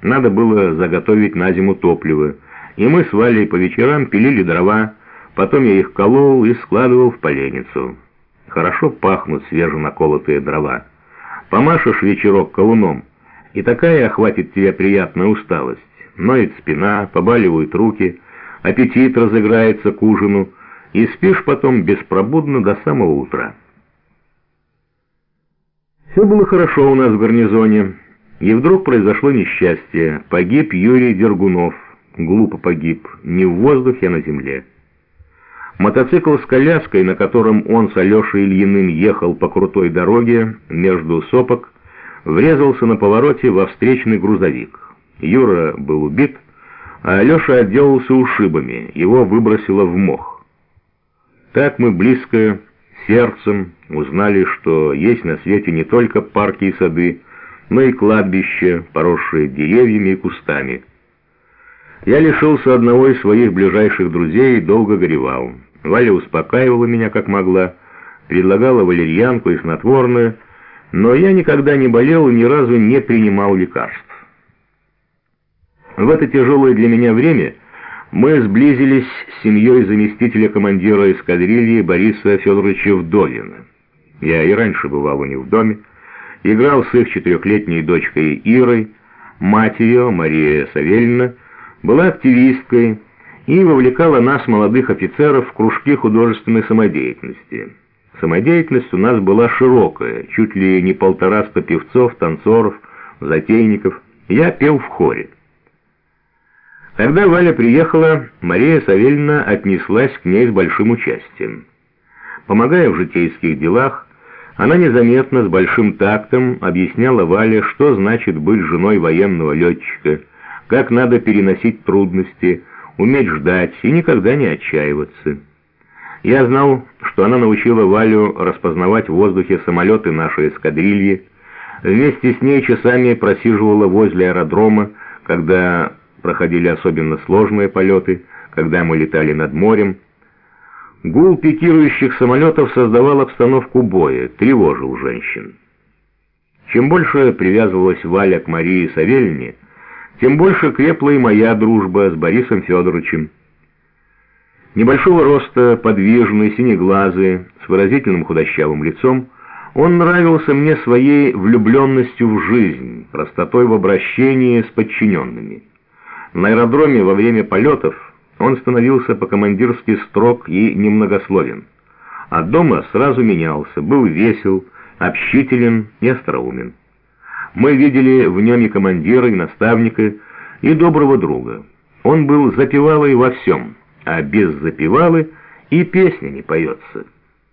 Надо было заготовить на зиму топливо, и мы с Валей по вечерам пилили дрова, потом я их колол и складывал в поленницу. Хорошо пахнут свеженаколотые дрова. Помашешь вечерок колуном, и такая охватит тебя приятная усталость. Ноет спина, побаливают руки, аппетит разыграется к ужину, и спишь потом беспробудно до самого утра. Все было хорошо у нас в гарнизоне, и вдруг произошло несчастье. Погиб Юрий Дергунов. Глупо погиб, не в воздухе, а на земле. Мотоцикл с коляской, на котором он с Алешей Ильиным ехал по крутой дороге между сопок, врезался на повороте во встречный грузовик. Юра был убит, а Алеша отделался ушибами, его выбросило в мох. Так мы близко, сердцем, узнали, что есть на свете не только парки и сады, но и кладбища, поросшие деревьями и кустами. Я лишился одного из своих ближайших друзей и долго горевал. Валя успокаивала меня как могла, предлагала валерьянку и снотворное, но я никогда не болел и ни разу не принимал лекарств. В это тяжелое для меня время мы сблизились с семьей заместителя командира эскадрильи Бориса Федоровича Вдовина. Я и раньше бывал у них в доме, играл с их 4-летней дочкой Ирой, мать ее, Мария Савельевна, была активисткой и вовлекала нас, молодых офицеров, в кружки художественной самодеятельности. Самодеятельность у нас была широкая, чуть ли не 150 певцов, танцоров, затейников. Я пел в хоре. Когда Валя приехала, Мария Савельевна отнеслась к ней с большим участием. Помогая в житейских делах, она незаметно, с большим тактом объясняла Вале, что значит быть женой военного летчика, как надо переносить трудности, уметь ждать и никогда не отчаиваться. Я знал, что она научила Валю распознавать в воздухе самолеты нашей эскадрильи, вместе с ней часами просиживала возле аэродрома, когда проходили особенно сложные полеты, когда мы летали над морем. Гул пикирующих самолетов создавал обстановку боя, тревожил женщин. Чем больше привязывалась Валя к Марии Савельевне, тем больше крепла и моя дружба с Борисом Федоровичем. Небольшого роста, подвижный, синеглазый, с выразительным худощавым лицом, он нравился мне своей влюбленностью в жизнь, простотой в обращении с подчиненными. На аэродроме во время полетов он становился по-командирски строг и немногословен, а дома сразу менялся, был весел, общителен и остроумен. Мы видели в нем и командира, и наставника, и доброго друга. Он был запевалой во всем, а без запевалы и песня не поется.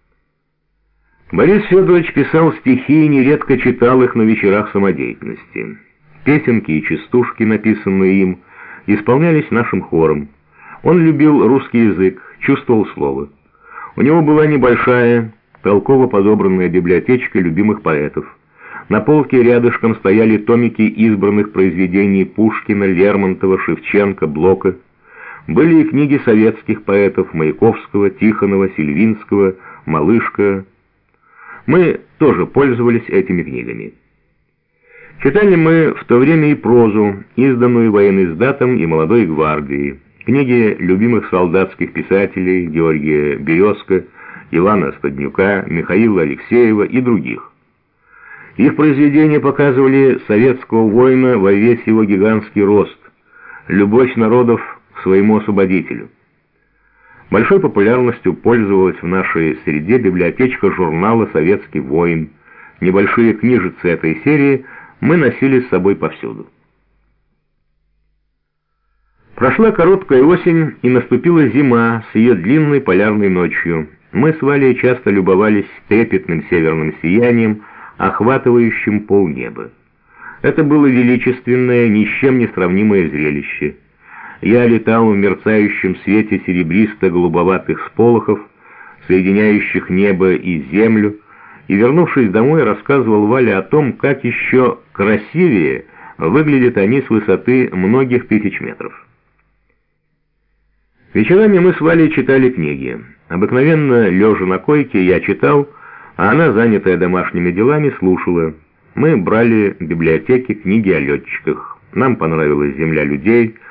Борис Федорович писал стихи и нередко читал их на вечерах самодеятельности. Песенки и частушки, написанные им, исполнялись нашим хором. Он любил русский язык, чувствовал слово. У него была небольшая, толково подобранная библиотечка любимых поэтов. На полке рядышком стояли томики избранных произведений Пушкина, Лермонтова, Шевченко, Блока. Были и книги советских поэтов Маяковского, Тихонова, Сильвинского, Малышка. Мы тоже пользовались этими книгами. Читали мы в то время и прозу, изданную военноиздатом и «Молодой гвардией», книги любимых солдатских писателей Георгия Березка, Ивана Стаднюка, Михаила Алексеева и других. Их произведения показывали советского воина во весь его гигантский рост, любовь народов к своему освободителю. Большой популярностью пользовалась в нашей среде библиотечка журнала «Советский воин». Небольшие книжицы этой серии мы носили с собой повсюду. Прошла короткая осень, и наступила зима с ее длинной полярной ночью. Мы с Валей часто любовались трепетным северным сиянием, охватывающим полнеба. Это было величественное, ни с чем не сравнимое зрелище. Я летал в мерцающем свете серебристо-голубоватых сполохов, соединяющих небо и землю, и, вернувшись домой, рассказывал Вале о том, как еще красивее выглядят они с высоты многих тысяч метров. Вечерами мы с Валей читали книги. Обыкновенно, лежа на койке, я читал, а она, занятая домашними делами, слушала. Мы брали в библиотеке книги о летчиках. Нам понравилась земля людей,